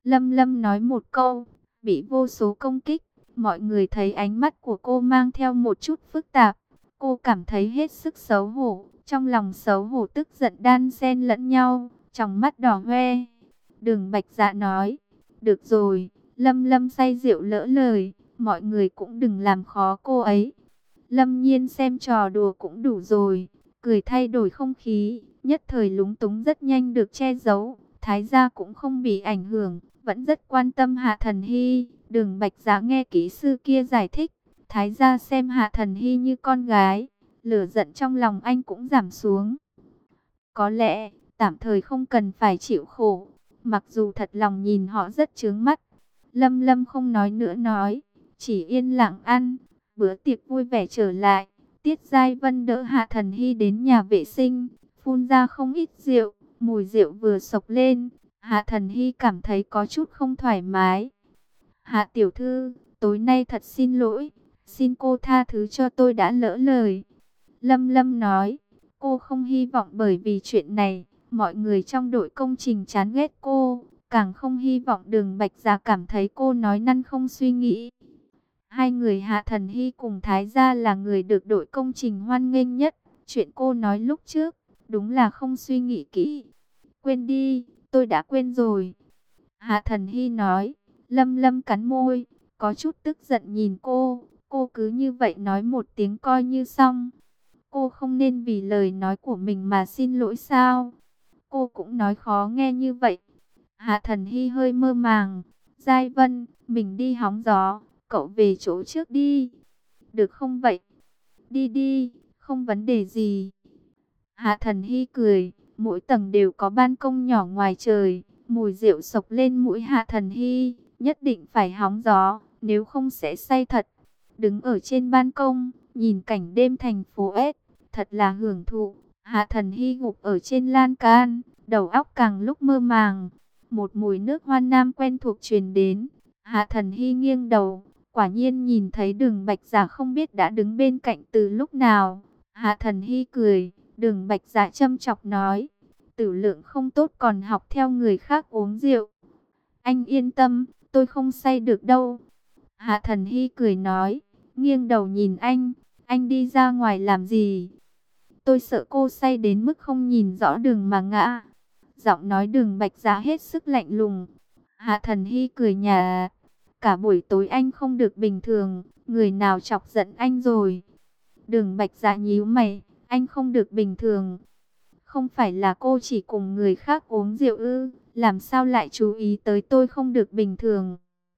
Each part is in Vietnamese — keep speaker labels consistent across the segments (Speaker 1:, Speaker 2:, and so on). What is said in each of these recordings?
Speaker 1: Lâm Lâm nói một câu, bị vô số công kích. Mọi người thấy ánh mắt của cô mang theo một chút phức tạp. Cô cảm thấy hết sức xấu hổ. Trong lòng xấu hổ tức giận đan xen lẫn nhau, trong mắt đỏ hoe. Đường Bạch Dạ nói, được rồi, Lâm Lâm say rượu lỡ lời, mọi người cũng đừng làm khó cô ấy. Lâm Nhiên xem trò đùa cũng đủ rồi, cười thay đổi không khí, nhất thời lúng túng rất nhanh được che giấu. Thái gia cũng không bị ảnh hưởng, vẫn rất quan tâm Hạ Thần Hy. Đường Bạch Dạ nghe kỹ sư kia giải thích, Thái gia xem Hạ Thần Hy như con gái, lửa giận trong lòng anh cũng giảm xuống. Có lẽ, tạm thời không cần phải chịu khổ, mặc dù thật lòng nhìn họ rất chướng mắt. Lâm Lâm không nói nữa nói, chỉ yên lặng ăn. Bữa tiệc vui vẻ trở lại, Tiết Giai Vân đỡ Hạ Thần Hy đến nhà vệ sinh, phun ra không ít rượu, mùi rượu vừa sộc lên, Hạ Thần Hy cảm thấy có chút không thoải mái. Hạ tiểu thư, tối nay thật xin lỗi, xin cô tha thứ cho tôi đã lỡ lời. Lâm Lâm nói, cô không hy vọng bởi vì chuyện này, mọi người trong đội công trình chán ghét cô, càng không hy vọng Đường Bạch Dạ cảm thấy cô nói năng không suy nghĩ. Hai người Hạ Thần Hy cùng Thái gia là người được đội công trình hoan nghênh nhất. Chuyện cô nói lúc trước, đúng là không suy nghĩ kỹ. Quên đi, tôi đã quên rồi. Hạ Thần Hy nói. Lâm Lâm cắn môi, có chút tức giận nhìn cô. Cô cứ như vậy nói một tiếng coi như xong. Cô không nên vì lời nói của mình mà xin lỗi sao? Cô cũng nói khó nghe như vậy. Hạ Thần Hy hơi mơ màng. Giai Vân, mình đi hóng gió. Cậu về chỗ trước đi. Được không vậy? Đi đi, không vấn đề gì. Hạ Thần Hy cười, mỗi tầng đều có ban công nhỏ ngoài trời. Mùi rượu sộc lên mũi Hạ Thần Hy, nhất định phải hóng gió, nếu không sẽ say thật. Đứng ở trên ban công, nhìn cảnh đêm thành phố S, thật là hưởng thụ. Hạ Thần Hy gục ở trên lan can, đầu óc càng lúc mơ màng. Một mùi nước hoa nam quen thuộc truyền đến. Hạ Thần Hy nghiêng đầu, quả nhiên nhìn thấy Đường Bạch Dạ không biết đã đứng bên cạnh từ lúc nào. Hạ Thần Hy cười, Đường Bạch Dạ châm chọc nói, tử lượng không tốt còn học theo người khác uống rượu. Anh yên tâm, tôi không say được đâu. Hạ Thần Hy cười nói, nghiêng đầu nhìn anh đi ra ngoài làm gì? Tôi sợ cô say đến mức không nhìn rõ đường mà ngã. Giọng nói Đường Bạch Dạ hết sức lạnh lùng. Hạ Thần Hy cười nhạt, cả buổi tối anh không được bình thường, người nào chọc giận anh rồi? Đường Bạch Dạ nhíu mày, anh không được bình thường. Không phải là cô chỉ cùng người khác uống rượu ư, làm sao lại chú ý tới tôi không được bình thường?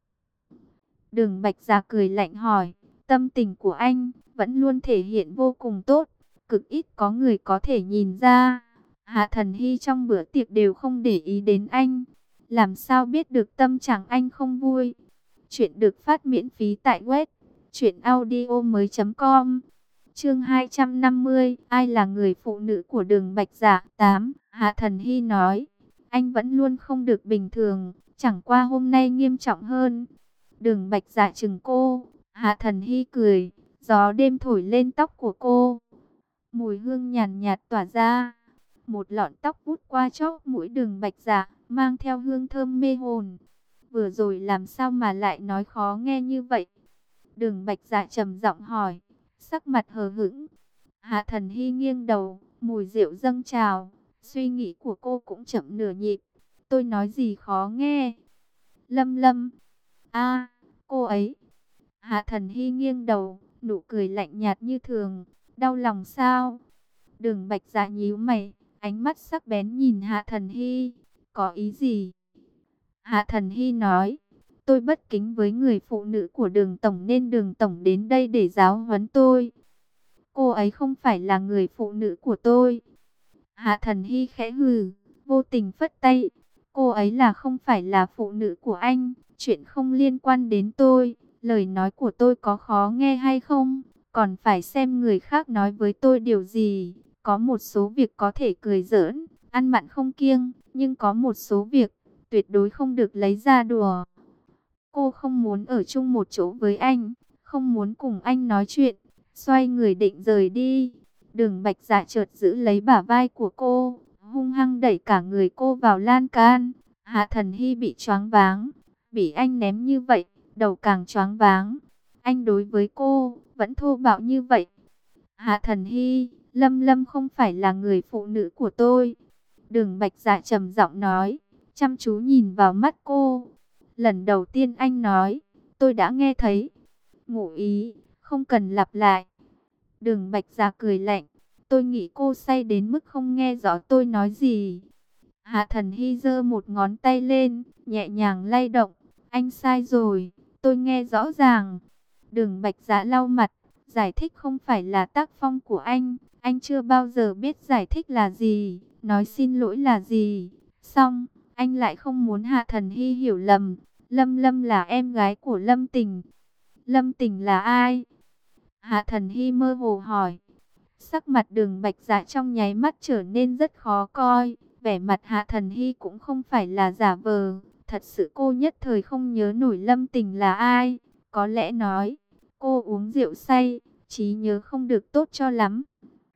Speaker 1: Đường Bạch Dạ cười lạnh hỏi, tâm tình của anh vẫn luôn thể hiện vô cùng tốt, cực ít có người có thể nhìn ra. Hạ Thần Hy trong bữa tiệc đều không để ý đến anh, làm sao biết được tâm trạng anh không vui? Chuyện được phát miễn phí tại web truyệnaudiomoi.com. Chương 250, ai là người phụ nữ của Đường Bạch Dạ? 8. Hạ Thần Hy nói, anh vẫn luôn không được bình thường, chẳng qua hôm nay nghiêm trọng hơn. Đường Bạch Dạ chừng cô, Hạ Thần Hy cười, gió đêm thổi lên tóc của cô. Mùi hương nhàn nhạt tỏa ra, một lọn tóc vút qua chóp mũi Đường Bạch Dạ, mang theo hương thơm mê hồn. Vừa rồi làm sao mà lại nói khó nghe như vậy? Đường Bạch Dạ trầm giọng hỏi, sắc mặt hờ hững. Hạ Thần Hy nghiêng đầu, mùi rượu dâng trào, suy nghĩ của cô cũng chậm nửa nhịp. Tôi nói gì khó nghe? Lâm Lâm. A, cô ấy. Hạ Thần Hy nghiêng đầu, nụ cười lạnh nhạt như thường. Đau lòng sao? Đường Bạch Dạ nhíu mày, ánh mắt sắc bén nhìn Hạ Thần Hy. Có ý gì? Hạ Thần Hy nói, tôi bất kính với người phụ nữ của Đường Tổng nên Đường Tổng đến đây để giáo huấn tôi. Cô ấy không phải là người phụ nữ của tôi. Hạ Thần Hy khẽ hừ, vô tình phất tay. Cô ấy là không phải là phụ nữ của anh, chuyện không liên quan đến tôi. Lời nói của tôi có khó nghe hay không, còn phải xem người khác nói với tôi điều gì. Có một số việc có thể cười giỡn, ăn mặn không kiêng, nhưng có một số việc tuyệt đối không được lấy ra đùa. Cô không muốn ở chung một chỗ với anh, không muốn cùng anh nói chuyện. Xoay người định rời đi. Đường Bạch Dạ chợt giữ lấy bả vai của cô, hung hăng đẩy cả người cô vào lan can. Hạ Thần Hy bị choáng váng, bị anh ném như vậy, đầu càng choáng váng. Anh đối với cô vẫn thô bạo như vậy. Hạ Thần Hy, Lâm Lâm không phải là người phụ nữ của tôi. Đường Bạch Dạ trầm giọng nói, chăm chú nhìn vào mắt cô. Lần đầu tiên anh nói, tôi đã nghe thấy. Ngụ ý, không cần lặp lại. Đường Bạch Dạ cười lạnh, tôi nghĩ cô say đến mức không nghe rõ tôi nói gì. Hạ Thần Hy giơ một ngón tay lên, nhẹ nhàng lay động. Anh sai rồi, tôi nghe rõ ràng. Đường Bạch Dạ lau mặt, giải thích không phải là tác phong của anh chưa bao giờ biết giải thích là gì, nói xin lỗi là gì. Xong, anh lại không muốn Hạ Thần Hy hiểu lầm, Lâm Lâm là em gái của Lâm Tình. Lâm Tình là ai? Hạ Thần Hy mơ hồ hỏi. Sắc mặt Đường Bạch Dạ trong nháy mắt trở nên rất khó coi, vẻ mặt Hạ Thần Hy cũng không phải là giả vờ, thật sự cô nhất thời không nhớ nổi Lâm Tình là ai, có lẽ nói, cô uống rượu say, trí nhớ không được tốt cho lắm.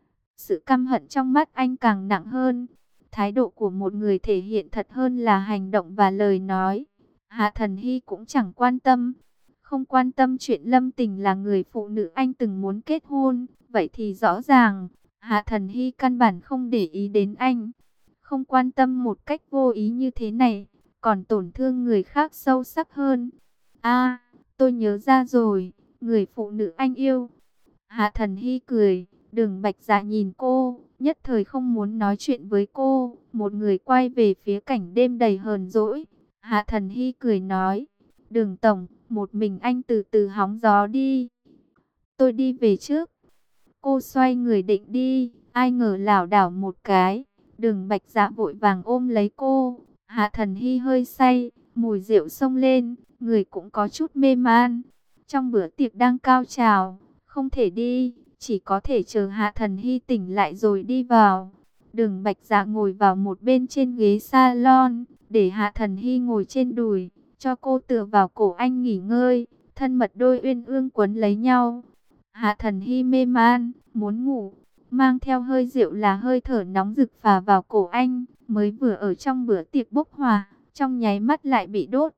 Speaker 1: Sự căm hận trong mắt anh càng nặng hơn, thái độ của một người thể hiện thật hơn là hành động và lời nói. Hạ Thần Hy cũng chẳng quan tâm, không quan tâm chuyện Lâm Tình là người phụ nữ anh từng muốn kết hôn. Vậy thì rõ ràng, Hạ Thần Hy căn bản không để ý đến anh. Không quan tâm một cách vô ý như thế này, còn tổn thương người khác sâu sắc hơn. À, tôi nhớ ra rồi, người phụ nữ anh yêu. Hạ Thần Hy cười, Đường Bạch Dạ nhìn cô, nhất thời không muốn nói chuyện với cô. Một người quay về phía cảnh đêm đầy hờn dỗi. Hạ Thần Hy cười nói, Đường Tổng, một mình anh từ từ hóng gió đi. Tôi đi về trước. Cô xoay người định đi, ai ngờ lảo đảo một cái. Đường Bạch Dạ vội vàng ôm lấy cô. Hạ Thần Hy hơi say, mùi rượu xông lên, người cũng có chút mê man. Trong bữa tiệc đang cao trào, không thể đi, chỉ có thể chờ Hạ Thần Hy tỉnh lại rồi đi vào. Đường Bạch Dạ ngồi vào một bên trên ghế salon, để Hạ Thần Hy ngồi trên đùi, cho cô tựa vào cổ anh nghỉ ngơi, thân mật đôi uyên ương quấn lấy nhau. Hạ Thần Hy mê man, muốn ngủ, mang theo hơi rượu là hơi thở nóng rực phả vào cổ anh, mới vừa ở trong bữa tiệc bốc hỏa, trong nháy mắt lại bị đốt.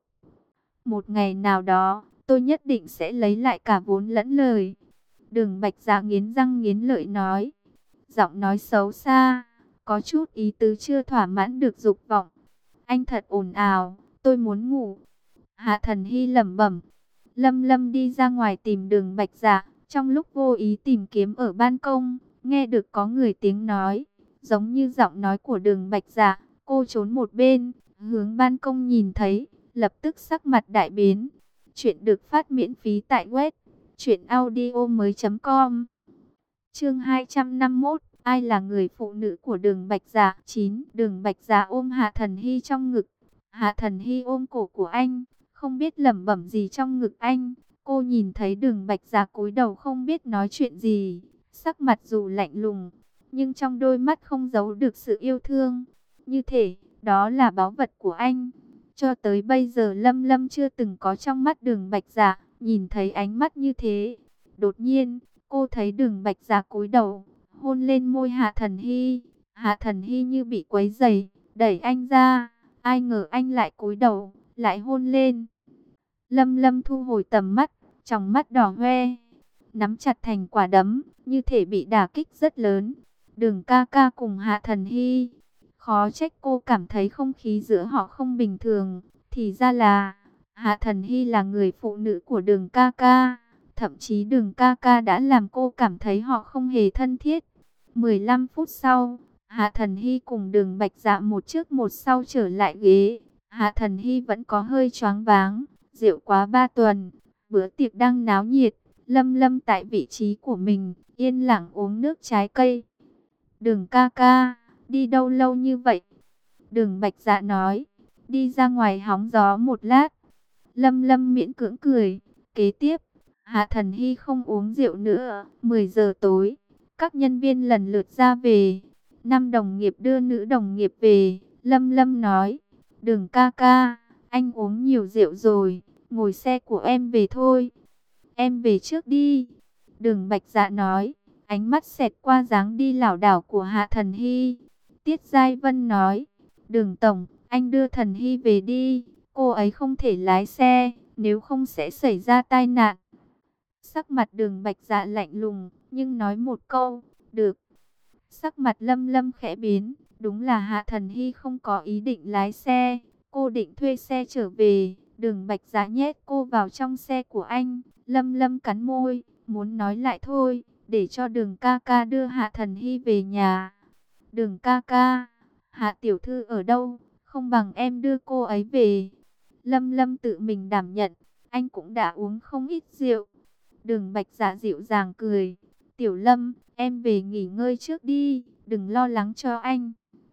Speaker 1: Một ngày nào đó, tôi nhất định sẽ lấy lại cả vốn lẫn lời. Đường Bạch Dạ nghiến răng nghiến lợi nói, giọng nói xấu xa, có chút ý tứ chưa thỏa mãn được dục vọng. Anh thật ồn ào, tôi muốn ngủ. Hạ Thần Hy lẩm bẩm. Lâm Lâm đi ra ngoài tìm Đường Bạch Dạ. Trong lúc vô ý tìm kiếm ở ban công, nghe được có người tiếng nói, giống như giọng nói của Đường Bạch Dạ. Cô trốn một bên, hướng ban công nhìn thấy, lập tức sắc mặt đại biến. Chuyện được phát miễn phí tại web truyệnaudiomoi.com. Chương 251, ai là người phụ nữ của Đường Bạch Dạ? 9. Đường Bạch Dạ ôm Hạ Thần Hy trong ngực. Hạ Thần Hy ôm cổ của anh, không biết lẩm bẩm gì trong ngực anh. Cô nhìn thấy Đường Bạch Dạ cúi đầu không biết nói chuyện gì, sắc mặt dù lạnh lùng, nhưng trong đôi mắt không giấu được sự yêu thương. Như thể, đó là báu vật của anh. Cho tới bây giờ Lâm Lâm chưa từng có trong mắt Đường Bạch Dạ, nhìn thấy ánh mắt như thế. Đột nhiên, cô thấy Đường Bạch Dạ cúi đầu, hôn lên môi Hạ Thần Hy. Hạ Thần Hy như bị quấy rầy, đẩy anh ra. Ai ngờ anh lại cúi đầu, lại hôn lên. Lâm Lâm thu hồi tầm mắt, trong mắt đỏ hoe, nắm chặt thành quả đấm, như thể bị đả kích rất lớn. Đường ca ca cùng Hạ Thần Hy, khó trách cô cảm thấy không khí giữa họ không bình thường. Thì ra là, Hạ Thần Hy là người phụ nữ của Đường ca ca. Thậm chí Đường ca ca đã làm cô cảm thấy họ không hề thân thiết. 15 phút sau, Hạ Thần Hy cùng Đường Bạch Dạ một trước một sau trở lại ghế. Hạ Thần Hy vẫn có hơi choáng váng, rượu quá 3 tuần. Bữa tiệc đang náo nhiệt, Lâm Lâm tại vị trí của mình, yên lặng uống nước trái cây. Đường ca ca, đi đâu lâu như vậy? Đường Bạch Dạ nói, đi ra ngoài hóng gió một lát. Lâm Lâm miễn cưỡng cười, kế tiếp, Hạ Thần Hy không uống rượu nữa. 10 giờ tối, các nhân viên lần lượt ra về. Nam đồng nghiệp đưa nữ đồng nghiệp về. Lâm Lâm nói, Đường ca ca, anh uống nhiều rượu rồi, ngồi xe của em về thôi. Em về trước đi. Đường Bạch Dạ nói, ánh mắt xẹt qua dáng đi lảo đảo của Hạ Thần Hy. Tiết Giai Vân nói, Đường tổng, Anh đưa Thần Hy về đi, cô ấy không thể lái xe, nếu không sẽ xảy ra tai nạn. Sắc mặt Đường Bạch Dạ lạnh lùng, nhưng nói một câu, được. Sắc mặt Lâm Lâm khẽ biến, đúng là Hạ Thần Hy không có ý định lái xe, cô định thuê xe trở về. Đường Bạch Dạ nhét cô vào trong xe của anh, Lâm Lâm cắn môi, muốn nói lại thôi, để cho Đường ca ca đưa Hạ Thần Hy về nhà. Đường ca ca, Hạ tiểu thư ở đâu, không bằng em đưa cô ấy về. Lâm Lâm tự mình đảm nhận, anh cũng đã uống không ít rượu. Đường Bạch Dạ dịu dàng cười, Tiểu Lâm, em về nghỉ ngơi trước đi, đừng lo lắng cho anh.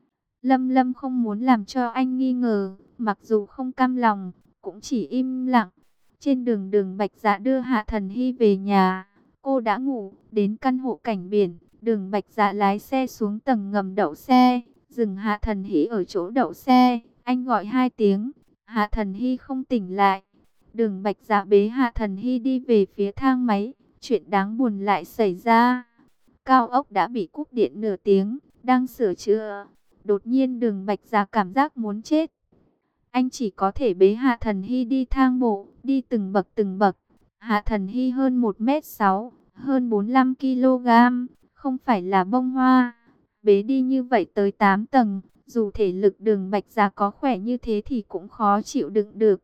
Speaker 1: Lâm Lâm không muốn làm cho anh nghi ngờ, mặc dù không cam lòng, cũng chỉ im lặng. Trên đường Đường Bạch Dạ đưa Hạ Thần Hy về nhà, cô đã ngủ, đến căn hộ cảnh biển. Đường Bạch Dạ lái xe xuống tầng ngầm đậu xe, dừng Hạ Thần Hy ở chỗ đậu xe. Anh gọi 2 tiếng, Hạ Thần Hy không tỉnh lại. Đường Bạch Dạ bế Hạ Thần Hy đi về phía thang máy. Chuyện đáng buồn lại xảy ra. Cao ốc đã bị cúp điện nửa tiếng, đang sửa chữa. Đột nhiên Đường Bạch Dạ cảm giác muốn chết. Anh chỉ có thể bế Hạ Thần Hy đi thang bộ, đi từng bậc từng bậc. Hạ Thần Hy hơn 1m6, hơn 45 kg, không phải là bông hoa. Bế đi như vậy tới 8 tầng, dù thể lực Đường Bạch Dạ có khỏe như thế thì cũng khó chịu đựng được.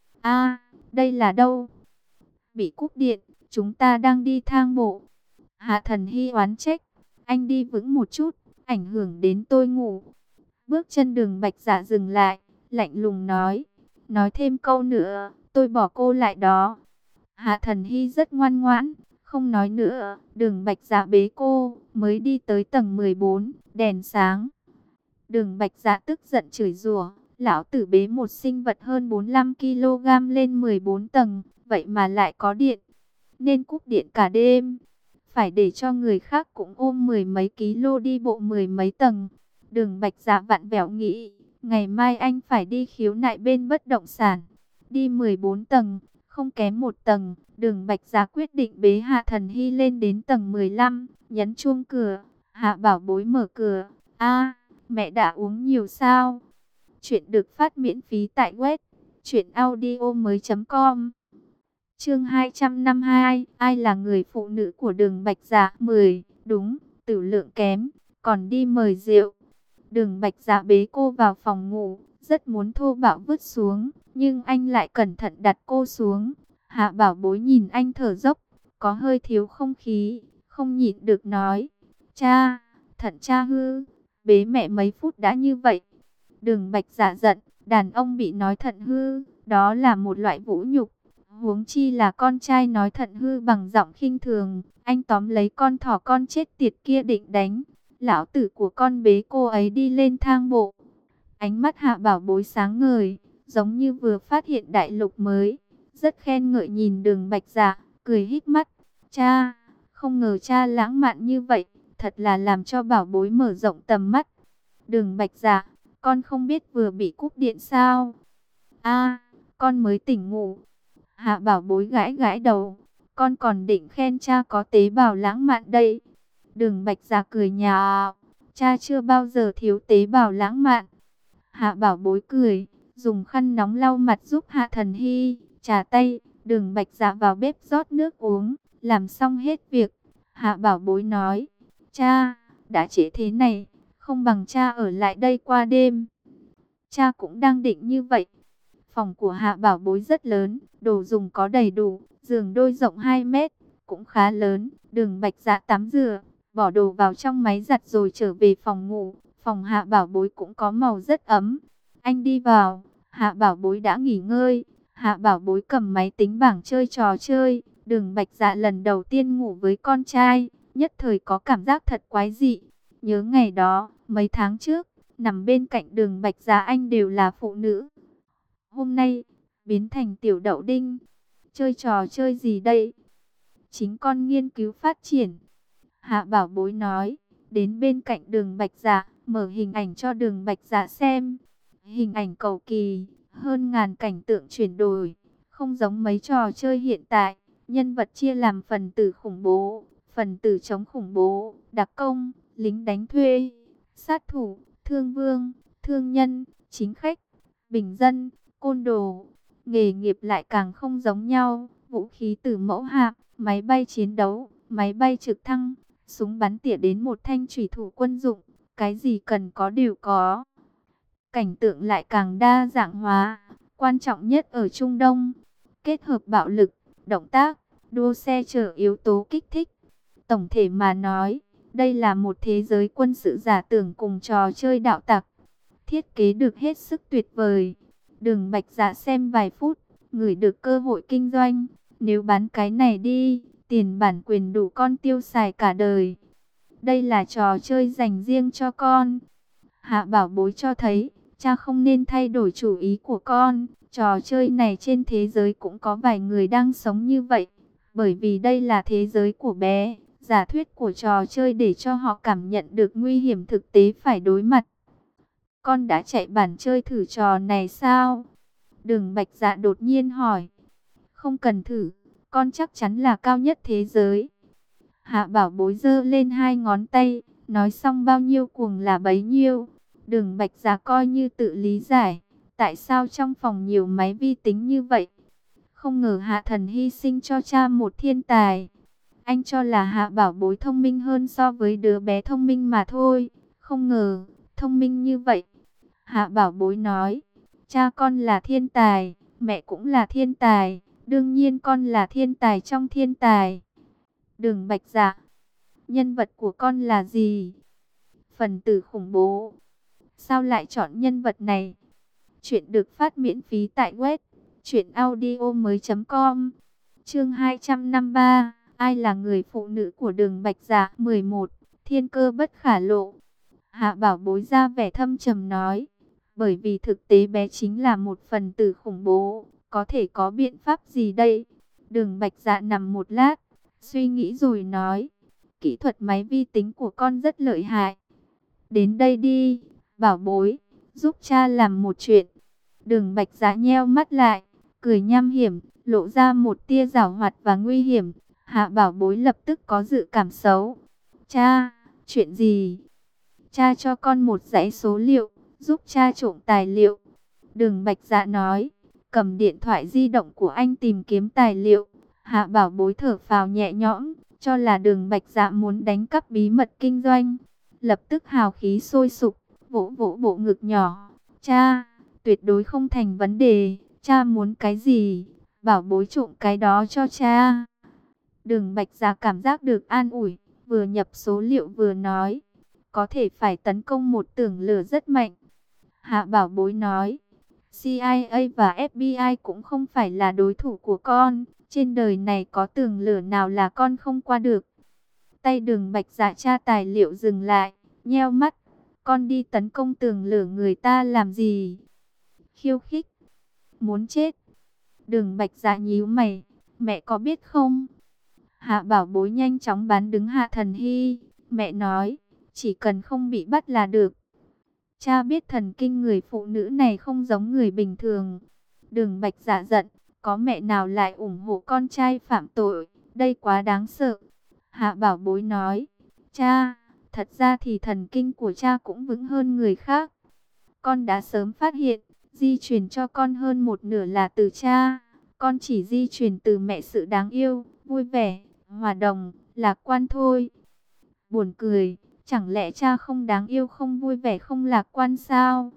Speaker 1: A, đây là đâu? Bị cúp điện, chúng ta đang đi thang bộ. Hạ Thần Hy oán trách, anh đi vững một chút, ảnh hưởng đến tôi ngủ. Bước chân Đường Bạch Dạ dừng lại, lạnh lùng nói thêm câu nữa, tôi bỏ cô lại đó. Hạ Thần Hy rất ngoan ngoãn, không nói nữa. Đường Bạch Dạ bế cô, mới đi tới tầng 14, đèn sáng. Đường Bạch Dạ tức giận chửi rủa, lão tử bế một sinh vật hơn 45 kg lên 14 tầng, vậy mà lại có điện, nên cúp điện cả đêm. Phải để cho người khác cũng ôm mười mấy kg đi bộ mười mấy tầng. Đường Bạch Dạ vặn vẹo nghĩ, ngày mai anh phải đi khiếu nại bên bất động sản. Đi 14 tầng, không kém một tầng. Đường Bạch Dạ quyết định bế Hạ Thần Hy lên đến tầng 15, nhấn chuông cửa. Hạ Bảo Bối mở cửa. A, mẹ đã uống nhiều sao? Chuyện được phát miễn phí tại web truyệnaudiomoi.com. Chương 252, ai là người phụ nữ của Đường Bạch Dạ? 10, đúng, tử lượng kém, còn đi mời rượu. Đường Bạch Dạ bế cô vào phòng ngủ, rất muốn thô bạo vứt xuống, nhưng anh lại cẩn thận đặt cô xuống. Hạ Bảo Bối nhìn anh thở dốc, có hơi thiếu không khí, không nhịn được nói, cha, thận cha hư, bế mẹ mấy phút đã như vậy. Đường Bạch Dạ giận, đàn ông bị nói thận hư, đó là một loại vũ nhục. Huống chi là con trai nói thận hư bằng giọng khinh thường. Anh tóm lấy con thỏ con chết tiệt kia định đánh. Lão tử của con bế cô ấy đi lên thang bộ. Ánh mắt Hạ Bảo Bối sáng ngời, giống như vừa phát hiện đại lục mới. Rất khen ngợi nhìn Đường Bạch Dạ, cười híp mắt. Cha, không ngờ cha lãng mạn như vậy, thật là làm cho Bảo Bối mở rộng tầm mắt. Đường Bạch Dạ, con không biết vừa bị cúp điện sao? A, con mới tỉnh ngủ. Hạ Bảo Bối gãi gãi đầu, con còn định khen cha có tế bào lãng mạn đây. Đường Bạch Dạ cười nhạo, cha chưa bao giờ thiếu tế bào lãng mạn. Hạ Bảo Bối cười, dùng khăn nóng lau mặt giúp Hạ Thần Hy, trà tay. Đường Bạch Dạ vào bếp rót nước uống, làm xong hết việc. Hạ Bảo Bối nói, cha, đã trễ thế này, không bằng cha ở lại đây qua đêm. Cha cũng đang định như vậy. Phòng của Hạ Bảo Bối rất lớn, đồ dùng có đầy đủ, giường đôi rộng 2 mét, cũng khá lớn. Đường Bạch Dạ tắm rửa, bỏ đồ vào trong máy giặt rồi trở về phòng ngủ. Phòng Hạ Bảo Bối cũng có màu rất ấm. Anh đi vào, Hạ Bảo Bối đã nghỉ ngơi. Hạ Bảo Bối cầm máy tính bảng chơi trò chơi. Đường Bạch Dạ lần đầu tiên ngủ với con trai, nhất thời có cảm giác thật quái dị. Nhớ ngày đó, mấy tháng trước, nằm bên cạnh Đường Bạch Dạ anh đều là phụ nữ. Hôm nay, biến thành tiểu đậu đinh. Chơi trò chơi gì đây? Chính con nghiên cứu phát triển. Hạ Bảo Bối nói, đến bên cạnh Đường Bạch Dạ, mở hình ảnh cho Đường Bạch Dạ xem. Hình ảnh cầu kỳ, hơn ngàn cảnh tượng chuyển đổi, không giống mấy trò chơi hiện tại. Nhân vật chia làm phần tử khủng bố, phần tử chống khủng bố, đặc công, lính đánh thuê, sát thủ, thương vương, thương nhân, chính khách. bình dân, côn đồ. Nghề nghiệp lại càng không giống nhau, vũ khí từ mẫu hạm, máy bay chiến đấu, máy bay trực thăng, súng bắn tỉa đến một thanh chủy thủ quân dụng, cái gì cần có đều có. Cảnh tượng lại càng đa dạng hóa, quan trọng nhất ở Trung Đông, kết hợp bạo lực, động tác, đua xe chở yếu tố kích thích. Tổng thể mà nói, đây là một thế giới quân sự giả tưởng cùng trò chơi đạo tặc. Thiết kế được hết sức tuyệt vời. Đường Bạch Dạ xem vài phút, ngửi được cơ hội kinh doanh. Nếu bán cái này đi, tiền bản quyền đủ con tiêu xài cả đời. Đây là trò chơi dành riêng cho con. Hạ Bảo Bối cho thấy, cha không nên thay đổi chủ ý của con. Trò chơi này trên thế giới cũng có vài người đang sống như vậy. Bởi vì đây là thế giới của bé. Giả thuyết của trò chơi để cho họ cảm nhận được nguy hiểm thực tế phải đối mặt. Con đã chạy bản chơi thử trò này sao? Đường Bạch Dạ đột nhiên hỏi. Không cần thử, con chắc chắn là cao nhất thế giới. Hạ Bảo Bối giơ lên hai ngón tay, nói xong bao nhiêu cuồng là bấy nhiêu. Đường Bạch Dạ coi như tự lý giải, tại sao trong phòng nhiều máy vi tính như vậy. Không ngờ Hạ Thần hy sinh cho cha một thiên tài. Anh cho là Hạ Bảo Bối thông minh hơn so với đứa bé thông minh mà thôi. Không ngờ, thông minh như vậy. Hạ Bảo Bối nói, cha con là thiên tài, mẹ cũng là thiên tài. Đương nhiên con là thiên tài trong thiên tài. Đường Bạch Dạ, nhân vật của con là gì? Phần tử khủng bố. Sao lại chọn nhân vật này? Chuyện được phát miễn phí tại web truyệnaudiomoi.com. Chương 253. Ai là người phụ nữ của Đường Bạch Dạ? 11. Thiên cơ bất khả lộ. Hạ Bảo Bối ra vẻ thâm trầm nói, bởi vì thực tế bé chính là một phần tử khủng bố, có thể có biện pháp gì đây? Đường Bạch Dạ nằm một lát, suy nghĩ rồi nói, kỹ thuật máy vi tính của con rất lợi hại. Đến đây đi, Bảo Bối, giúp cha làm một chuyện. Đường Bạch Dạ nheo mắt lại, cười nham hiểm, lộ ra một tia giảo hoạt và nguy hiểm. Hạ Bảo Bối lập tức có dự cảm xấu. Cha, chuyện gì? Cha cho con một dãy số liệu, giúp cha trộm tài liệu. Đường Bạch Dạ nói, cầm điện thoại di động của anh tìm kiếm tài liệu. Hạ Bảo Bối thở phào nhẹ nhõm, cho là Đường Bạch Dạ muốn đánh cắp bí mật kinh doanh. Lập tức hào khí sôi sục, vỗ vỗ bộ ngực nhỏ. Cha, tuyệt đối không thành vấn đề. Cha muốn cái gì, Bảo Bối trộm cái đó cho cha. Đường Bạch Dạ cảm giác được an ủi, vừa nhập số liệu vừa nói, có thể phải tấn công một tường lửa rất mạnh. Hạ Bảo Bối nói, CIA và FBI cũng không phải là đối thủ của con. Trên đời này có tường lửa nào là con không qua được. Tay Đường Bạch Dạ tra tài liệu dừng lại, nheo mắt. Con đi tấn công tường lửa người ta làm gì? Khiêu khích. Muốn chết. Đường Bạch Dạ nhíu mày. Mẹ có biết không? Hạ Bảo Bối nhanh chóng bán đứng Hạ Thần hy. Mẹ nói, chỉ cần không bị bắt là được. Cha biết thần kinh người phụ nữ này không giống người bình thường. Đường Bạch Dạ giận, có mẹ nào lại ủng hộ con trai phạm tội, đây quá đáng sợ. Hạ Bảo Bối nói, cha, thật ra thì thần kinh của cha cũng vững hơn người khác. Con đã sớm phát hiện, di truyền cho con hơn một nửa là từ cha. Con chỉ di truyền từ mẹ sự đáng yêu, vui vẻ, hòa đồng, lạc quan thôi. Buồn cười. Chẳng lẽ cha không đáng yêu, không vui vẻ, không lạc quan sao?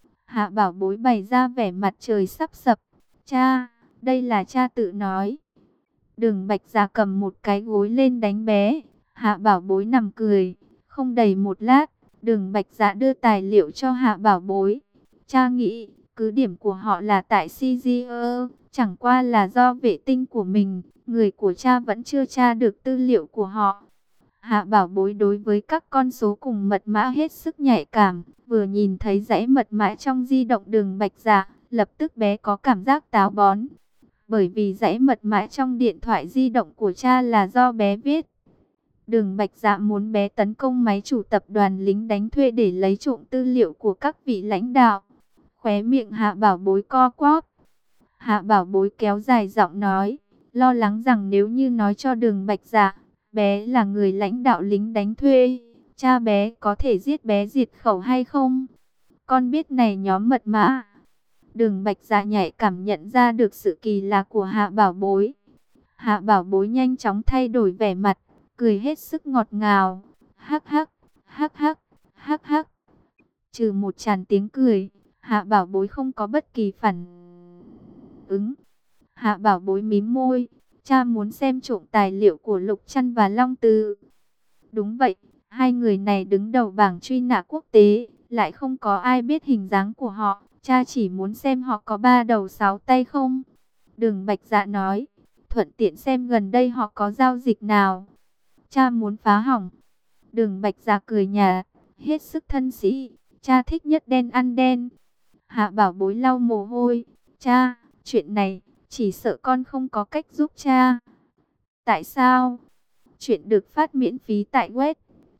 Speaker 1: Hạ Bảo Bối bày ra vẻ mặt trời sắp sập. Cha, đây là cha tự nói. Đường Bạch Dạ cầm một cái gối lên đánh bé. Hạ Bảo Bối nằm cười. Không đầy một lát, Đường Bạch Dạ đưa tài liệu cho Hạ Bảo Bối. Cha nghĩ, cứ điểm của họ là tại CGE, chẳng qua là do vệ tinh của mình. Người của cha vẫn chưa tra được tư liệu của họ. Hạ Bảo Bối đối với các con số cùng mật mã hết sức nhạy cảm, vừa nhìn thấy dãy mật mã trong di động Đường Bạch Dạ, lập tức bé có cảm giác táo bón. Bởi vì dãy mật mã trong điện thoại di động của cha là do bé viết. Đường Bạch Dạ muốn bé tấn công máy chủ tập đoàn lính đánh thuê để lấy trộm tư liệu của các vị lãnh đạo. Khóe miệng Hạ Bảo Bối co quắp. Hạ Bảo Bối kéo dài giọng nói, lo lắng rằng nếu như nói cho Đường Bạch Dạ, bé là người lãnh đạo lính đánh thuê, cha bé có thể giết bé diệt khẩu hay không? Con biết này nhóm mật mã. Đường Bạch Dạ nhạy cảm nhận ra được sự kỳ lạ của Hạ Bảo Bối. Hạ Bảo Bối nhanh chóng thay đổi vẻ mặt, cười hết sức ngọt ngào. Hắc hắc, hắc hắc, hắc hắc. Trừ một tràng tiếng cười, Hạ Bảo Bối không có bất kỳ phản ứng. Hạ Bảo Bối mím môi, cha muốn xem trộm tài liệu của Lục Trăn và Long Từ. Đúng vậy, hai người này đứng đầu bảng truy nã quốc tế, lại không có ai biết hình dáng của họ. Cha chỉ muốn xem họ có 3 đầu 6 tay không. Đường Bạch Dạ nói, thuận tiện xem gần đây họ có giao dịch nào. Cha muốn phá hỏng. Đường Bạch Dạ cười nhạt, hết sức thân sĩ. Cha thích nhất đen ăn đen. Hạ Bảo Bối lau mồ hôi. Cha, chuyện này, chỉ sợ con không có cách giúp cha. Tại sao? Chuyện được phát miễn phí tại web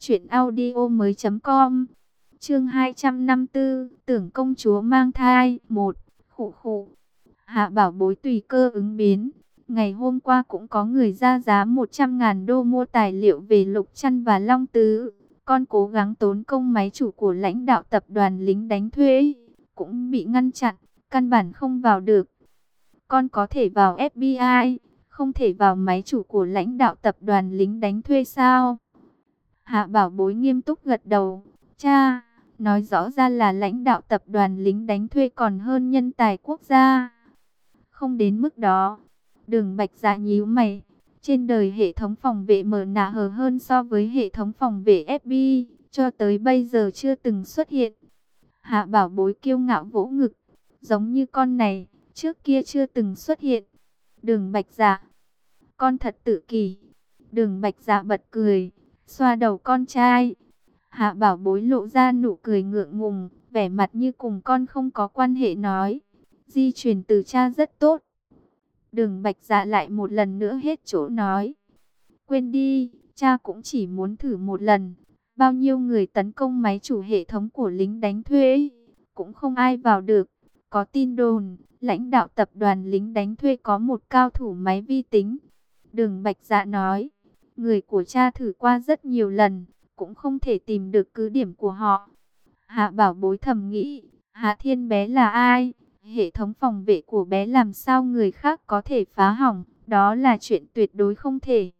Speaker 1: truyệnaudiomoi.com. Chương 254, tưởng công chúa mang thai. 1. Khụ khụ. Hạ Bảo Bối tùy cơ ứng biến. Ngày hôm qua cũng có người ra giá 100.000 đô mua tài liệu về Lục Trăn và Long Tứ. Con cố gắng tốn công máy chủ của lãnh đạo tập đoàn lính đánh thuê cũng bị ngăn chặn, căn bản không vào được. Con có thể vào FBI, không thể vào máy chủ của lãnh đạo tập đoàn lính đánh thuê sao? Hạ Bảo Bối nghiêm túc gật đầu. Cha, nói rõ ra là lãnh đạo tập đoàn lính đánh thuê còn hơn nhân tài quốc gia. Không đến mức đó. Đường Bạch Dạ nhíu mày. Trên đời hệ thống phòng vệ mở nạ hờ hơn so với hệ thống phòng vệ FBI, cho tới bây giờ chưa từng xuất hiện. Hạ Bảo Bối kiêu ngạo vỗ ngực. Giống như con này, trước kia chưa từng xuất hiện. Đường Bạch Dạ, con thật tự kỷ. Đường Bạch Dạ bật cười, xoa đầu con trai. Hạ Bảo Bối lộ ra nụ cười ngượng ngùng, vẻ mặt như cùng con không có quan hệ nói. Di truyền từ cha rất tốt. Đường Bạch Dạ lại một lần nữa hết chỗ nói. Quên đi, cha cũng chỉ muốn thử một lần. Bao nhiêu người tấn công máy chủ hệ thống của lính đánh thuê, cũng không ai vào được. Có tin đồn, lãnh đạo tập đoàn lính đánh thuê có một cao thủ máy vi tính. Đường Bạch Dạ nói, người của cha thử qua rất nhiều lần, cũng không thể tìm được cứ điểm của họ. Hạ Bảo Bối thầm nghĩ, Hạ Thiên bé là ai? Hệ thống phòng vệ của bé làm sao người khác có thể phá hỏng? Đó là chuyện tuyệt đối không thể.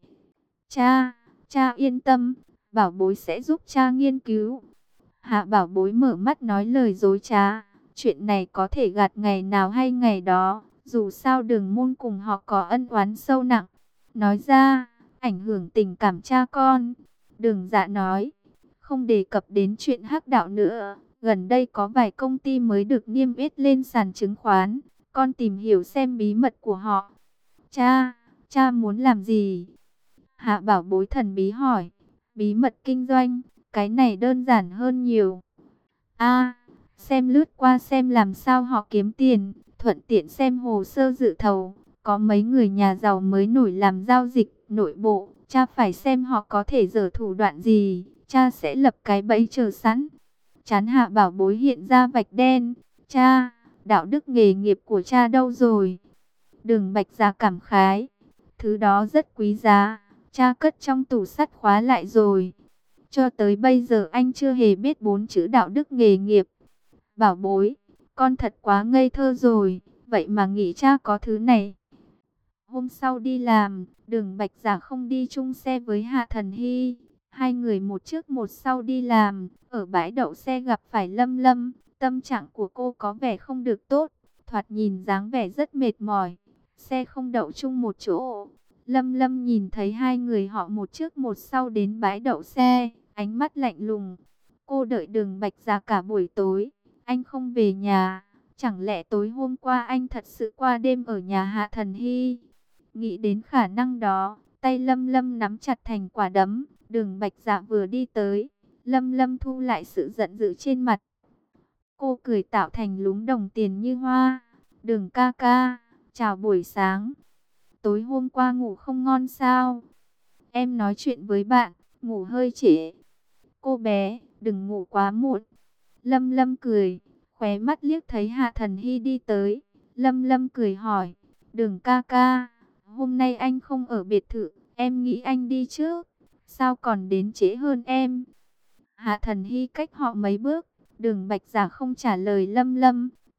Speaker 1: Cha yên tâm, Bảo Bối sẽ giúp cha nghiên cứu. Hạ Bảo Bối mở mắt nói lời dối trá. Chuyện này có thể gạt ngày nào hay ngày đó. Dù sao Đường Môn cùng họ có ân oán sâu nặng. Nói ra, ảnh hưởng tình cảm cha con. Đường Dạ nói, không đề cập đến chuyện hắc đạo nữa. Gần đây có vài công ty mới được niêm yết lên sàn chứng khoán. Con tìm hiểu xem bí mật của họ. Cha muốn làm gì? Hạ Bảo Bối thần bí hỏi. Bí mật kinh doanh, cái này đơn giản hơn nhiều. Xem lướt qua xem làm sao họ kiếm tiền, thuận tiện xem hồ sơ dự thầu. Có mấy người nhà giàu mới nổi làm giao dịch nội bộ, cha phải xem họ có thể giở thủ đoạn gì, cha sẽ lập cái bẫy chờ sẵn. Trán Hạ Bảo Bối hiện ra vạch đen. Cha, đạo đức nghề nghiệp của cha đâu rồi? Đường Bạch Dạ cảm khái, thứ đó rất quý giá, cha cất trong tủ sắt khóa lại rồi. Cho tới bây giờ anh chưa hề biết 4 chữ đạo đức nghề nghiệp. Bảo Bối, con thật quá ngây thơ rồi, vậy mà nghĩ cha có thứ này. Hôm sau đi làm, Đường Bạch Dạ không đi chung xe với Hạ Thần Hy. Hai người một trước một sau đi làm, ở bãi đậu xe gặp phải Lâm Lâm. Tâm trạng của cô có vẻ không được tốt, thoạt nhìn dáng vẻ rất mệt mỏi. Xe không đậu chung một chỗ. Lâm Lâm nhìn thấy hai người họ một trước một sau đến bãi đậu xe, ánh mắt lạnh lùng. Cô đợi Đường Bạch Dạ cả buổi tối, anh không về nhà. Chẳng lẽ tối hôm qua anh thật sự qua đêm ở nhà Hạ Thần Hy? Nghĩ đến khả năng đó, tay Lâm Lâm nắm chặt thành quả đấm. Đường Bạch Dạ vừa đi tới, Lâm Lâm thu lại sự giận dữ trên mặt. Cô cười tạo thành lúm đồng tiền như hoa. Đường ca ca, chào buổi sáng. Tối hôm qua ngủ không ngon sao? Em nói chuyện với bạn, ngủ hơi trễ. Cô bé, đừng ngủ quá muộn. Lâm Lâm cười, khóe mắt liếc thấy Hạ Thần Hy đi tới. Lâm Lâm cười hỏi, Đường ca ca, hôm nay anh không ở biệt thự, em nghĩ anh đi trước. Sao còn đến trễ hơn em? Hạ Thần Hy cách họ mấy bước. Đường Bạch Dạ không trả lời Lâm Lâm,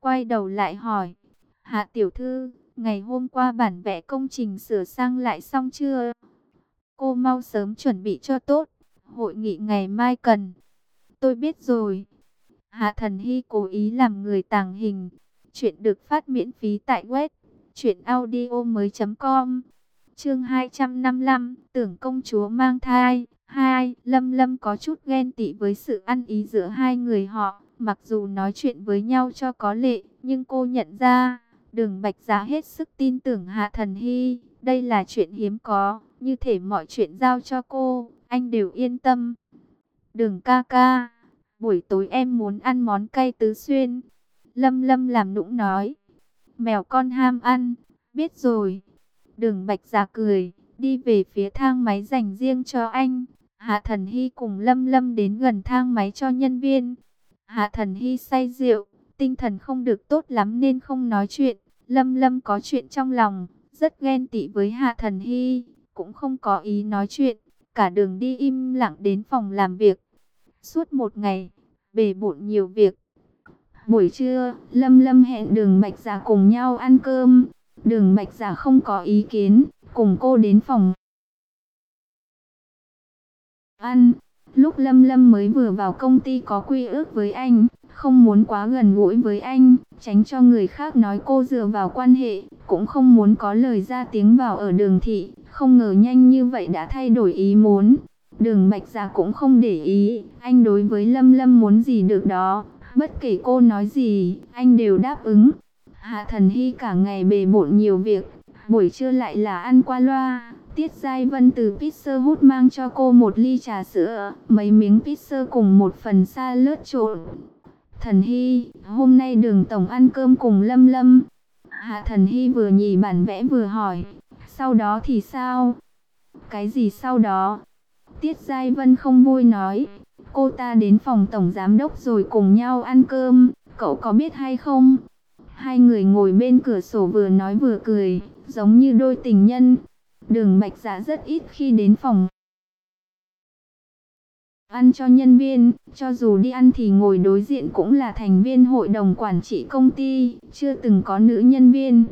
Speaker 1: quay đầu lại hỏi, Hạ tiểu thư, ngày hôm qua bản vẽ công trình sửa sang lại xong chưa? Cô mau sớm chuẩn bị cho tốt, hội nghị ngày mai cần. Tôi biết rồi. Hạ Thần Hy cố ý làm người tàng hình. Chuyện được phát miễn phí tại web truyệnaudiomoi.com. Chương 255, tưởng công chúa mang thai. 2. Lâm Lâm có chút ghen tị với sự ăn ý giữa hai người họ. Mặc dù nói chuyện với nhau cho có lệ, nhưng cô nhận ra, Đường Bạch Giá hết sức tin tưởng Hạ Thần Hy. Đây là chuyện hiếm có, như thể mọi chuyện giao cho cô, anh đều yên tâm. Đường ca ca, buổi tối em muốn ăn món cay tứ xuyên. Lâm Lâm làm nũng nói. Mèo con ham ăn, biết rồi. Đường Bạch Giá cười, đi về phía thang máy dành riêng cho anh. Hạ Thần Hy cùng Lâm Lâm đến gần thang máy cho nhân viên. Hạ Thần Hy say rượu, tinh thần không được tốt lắm nên không nói chuyện. Lâm Lâm có chuyện trong lòng, rất ghen tị với Hạ Thần Hy, cũng không có ý nói chuyện. Cả đường đi im lặng đến phòng làm việc. Suốt một ngày, bề bộn nhiều việc. Buổi trưa, Lâm Lâm hẹn Đường Bạch Giá cùng nhau ăn cơm. Đường Bạch Giá không có ý kiến, cùng cô đến phòng ăn. Lúc Lâm Lâm mới vừa vào công ty có quy ước với anh, không muốn quá gần gũi với anh, tránh cho người khác nói cô dựa vào quan hệ, cũng không muốn có lời ra tiếng vào ở Đường thị. Không ngờ nhanh như vậy đã thay đổi ý muốn. Đường Bạch Giá cũng không để ý, anh đối với Lâm Lâm muốn gì được đó, bất kể cô nói gì, anh đều đáp ứng. Hạ Thần Hy cả ngày bề bộn nhiều việc, buổi trưa lại là ăn qua loa. Tiết Giai Vân từ Pizza Hut mang cho cô một ly trà sữa, mấy miếng pizza cùng một phần salad trộn. Thần Hy, hôm nay Đường tổng ăn cơm cùng Lâm Lâm. Hạ Thần Hy vừa nhìn bản vẽ vừa hỏi, sau đó thì sao? Cái gì sau đó? Tiết Giai Vân không vui nói, cô ta đến phòng tổng giám đốc rồi cùng nhau ăn cơm, cậu có biết hay không? Hai người ngồi bên cửa sổ vừa nói vừa cười, giống như đôi tình nhân. Đường Bạch Giá rất ít khi đến phòng ăn cho nhân viên, cho dù đi ăn thì ngồi đối diện cũng là thành viên hội đồng quản trị công ty, chưa từng có nữ nhân viên.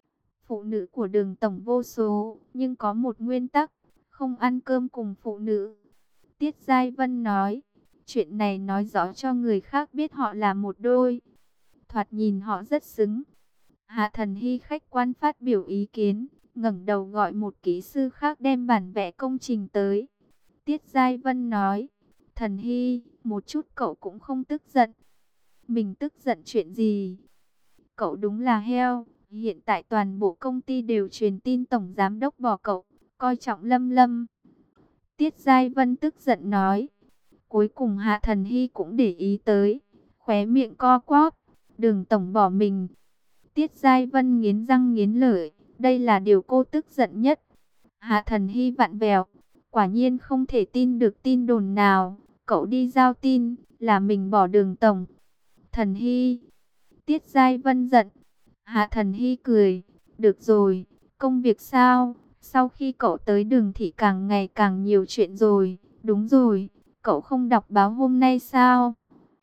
Speaker 1: Phụ nữ của Đường tổng vô số, nhưng có một nguyên tắc, không ăn cơm cùng phụ nữ. Tiết Giai Vân nói, chuyện này nói rõ cho người khác biết họ là một đôi. Thoạt nhìn họ rất xứng. Hạ Thần Hy khách quan phát biểu ý kiến, ngẩng đầu gọi một kỹ sư khác đem bản vẽ công trình tới. Tiết Giai Vân nói, Thần Hy, một chút cậu cũng không tức giận. Mình tức giận chuyện gì? Cậu đúng là heo. Hiện tại toàn bộ công ty đều truyền tin tổng giám đốc bỏ cậu, coi trọng Lâm Lâm. Tiết Giai Vân tức giận nói. Cuối cùng Hạ Thần Hy cũng để ý tới, khóe miệng co quắp. Đường tổng bỏ mình. Tiết Giai Vân nghiến răng nghiến lợi, đây là điều cô tức giận nhất. Hạ Thần Hy vặn vẹo, quả nhiên không thể tin được tin đồn nào. Cậu đi giao tin, là mình bỏ Đường tổng. Thần Hy. Tiết Giai Vân giận. Hạ Thần Hy cười, được rồi, công việc sao? Sau khi cậu tới Đường thị càng ngày càng nhiều chuyện rồi. Đúng rồi, cậu không đọc báo hôm nay sao?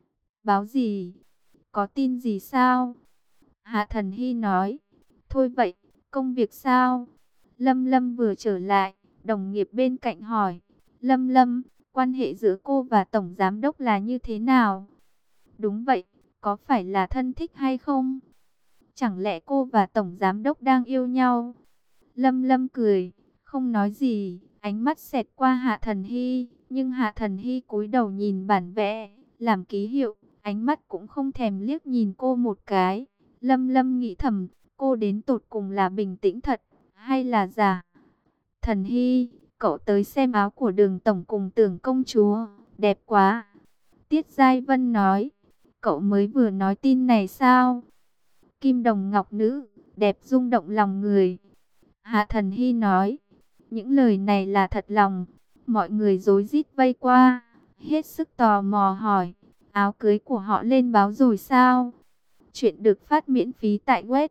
Speaker 1: Báo gì? Có tin gì sao? Hạ Thần Hy nói, thôi vậy, công việc sao? Lâm Lâm vừa trở lại, đồng nghiệp bên cạnh hỏi, Lâm Lâm, quan hệ giữa cô và tổng giám đốc là như thế nào? Đúng vậy, có phải là thân thích hay không? Chẳng lẽ cô và tổng giám đốc đang yêu nhau? Lâm Lâm cười, không nói gì, ánh mắt xẹt qua Hạ Thần Hy, nhưng Hạ Thần Hy cúi đầu nhìn bản vẽ, làm ký hiệu, ánh mắt cũng không thèm liếc nhìn cô một cái. Lâm Lâm nghĩ thầm, cô đến tột cùng là bình tĩnh thật, hay là giả? Thần Hy, cậu tới xem áo của Đường tổng cùng Tưởng công chúa, đẹp quá. Tiết Giai Vân nói, cậu mới vừa nói tin này sao? Kim đồng ngọc nữ, đẹp rung động lòng người. Hạ Thần Hy nói, những lời này là thật lòng. Mọi người rối rít vây qua, hết sức tò mò hỏi, áo cưới của họ lên báo rồi sao? Chuyện được phát miễn phí tại web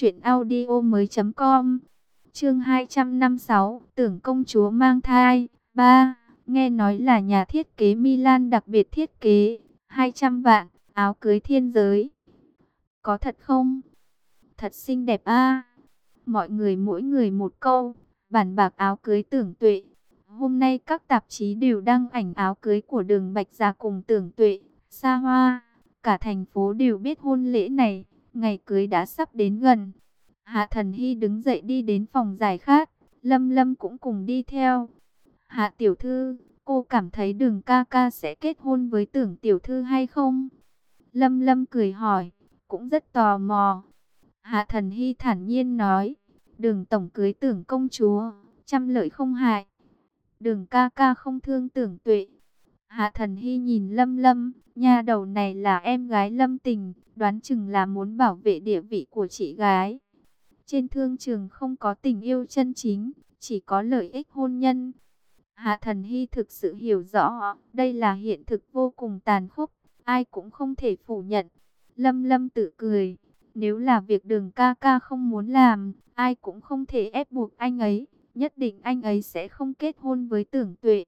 Speaker 1: truyệnaudiomoi.com. Chương 256, Tưởng công chúa mang thai. 3. Nghe nói là nhà thiết kế Milan đặc biệt thiết kế 200 vạn áo cưới thiên giới. có thật không? Thật xinh đẹp a. Mọi người mỗi người một câu, bàn bạc áo cưới Tưởng Tuệ. Hôm nay các tạp chí đều đăng ảnh áo cưới của Đường Bạch Gia cùng Tưởng Tuệ, xa hoa. Cả thành phố đều biết hôn lễ này, ngày cưới đã sắp đến gần. Hạ Thần Hy đứng dậy đi đến phòng giải khát, Lâm Lâm cũng cùng đi theo. Hạ tiểu thư, cô cảm thấy Đường ca ca sẽ kết hôn với Tưởng tiểu thư hay không? Lâm Lâm cười hỏi, cũng rất tò mò. Hạ Thần Hy thản nhiên nói, Đường tổng cưới Tưởng công chúa, trăm lợi không hại. Đường ca ca không thương Tưởng Tuệ. Hạ Thần Hy nhìn Lâm Lâm, nha đầu này là em gái Lâm Tình, đoán chừng là muốn bảo vệ địa vị của chị gái. Trên thương trường không có tình yêu chân chính, chỉ có lợi ích hôn nhân. Hạ Thần Hy thực sự hiểu rõ, đây là hiện thực vô cùng tàn khốc, ai cũng không thể phủ nhận. Lâm Lâm tự cười, nếu là việc Đường ca ca không muốn làm, ai cũng không thể ép buộc anh ấy, nhất định anh ấy sẽ không kết hôn với Tưởng Tuệ.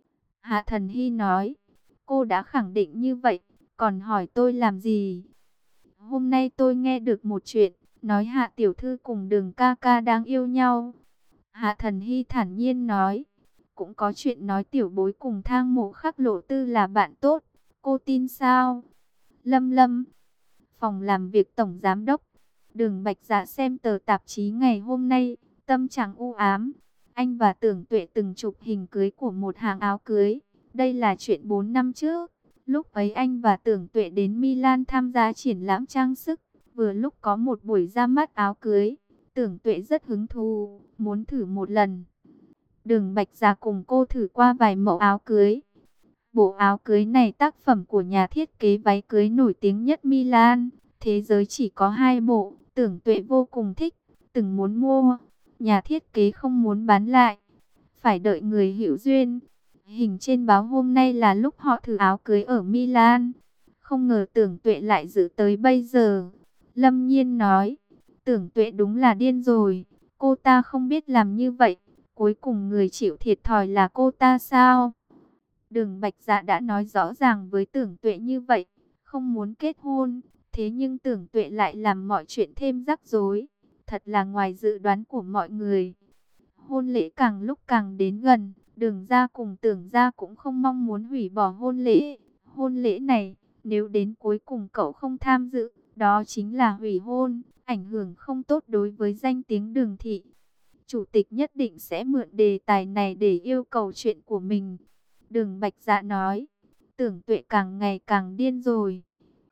Speaker 1: Hạ Thần Hy nói, cô đã khẳng định như vậy, còn hỏi tôi làm gì? Hôm nay tôi nghe được một chuyện, nói Hạ tiểu thư cùng Đường ca ca đang yêu nhau. Hạ Thần Hy thản nhiên nói, cũng có chuyện nói tiểu bối cùng Thang Mộ Khắc Lộ Tư là bạn tốt, cô tin sao? Lâm Lâm, phòng làm việc tổng giám đốc. Đường Bạch Dạ xem tờ tạp chí ngày hôm nay, tâm trạng u ám. Anh và Tưởng Tuệ từng chụp hình cưới của một hàng áo cưới. Đây là chuyện 4 năm trước. Lúc ấy anh và Tưởng Tuệ đến Milan tham gia triển lãm trang sức. Vừa lúc có một buổi ra mắt áo cưới. Tưởng Tuệ rất hứng thú, muốn thử một lần. Đường Bạch Dạ cùng cô thử qua vài mẫu áo cưới. Bộ áo cưới này tác phẩm của nhà thiết kế váy cưới nổi tiếng nhất Milan. Thế giới chỉ có 2 bộ, Tưởng Tuệ vô cùng thích, từng muốn mua. Nhà thiết kế không muốn bán lại, phải đợi người hữu duyên. Hình trên báo hôm nay là lúc họ thử áo cưới ở Milan. Không ngờ Tưởng Tuệ lại giữ tới bây giờ. Lâm Nhiên nói, Tưởng Tuệ đúng là điên rồi, cô ta không biết làm như vậy. Cuối cùng người chịu thiệt thòi là cô ta sao? Đường Bạch Dạ đã nói rõ ràng với Tưởng Tuệ như vậy, không muốn kết hôn. Thế nhưng Tưởng Tuệ lại làm mọi chuyện thêm rắc rối. Thật là ngoài dự đoán của mọi người. Hôn lễ càng lúc càng đến gần. Đường ra cùng Tưởng ra cũng không mong muốn hủy bỏ hôn lễ. Hôn lễ này, nếu đến cuối cùng cậu không tham dự, đó chính là hủy hôn. Ảnh hưởng không tốt đối với danh tiếng Đường thị. Chủ tịch nhất định sẽ mượn đề tài này để yêu cầu chuyện của mình. Đường Bạch Dạ nói, Tưởng Tuệ càng ngày càng điên rồi.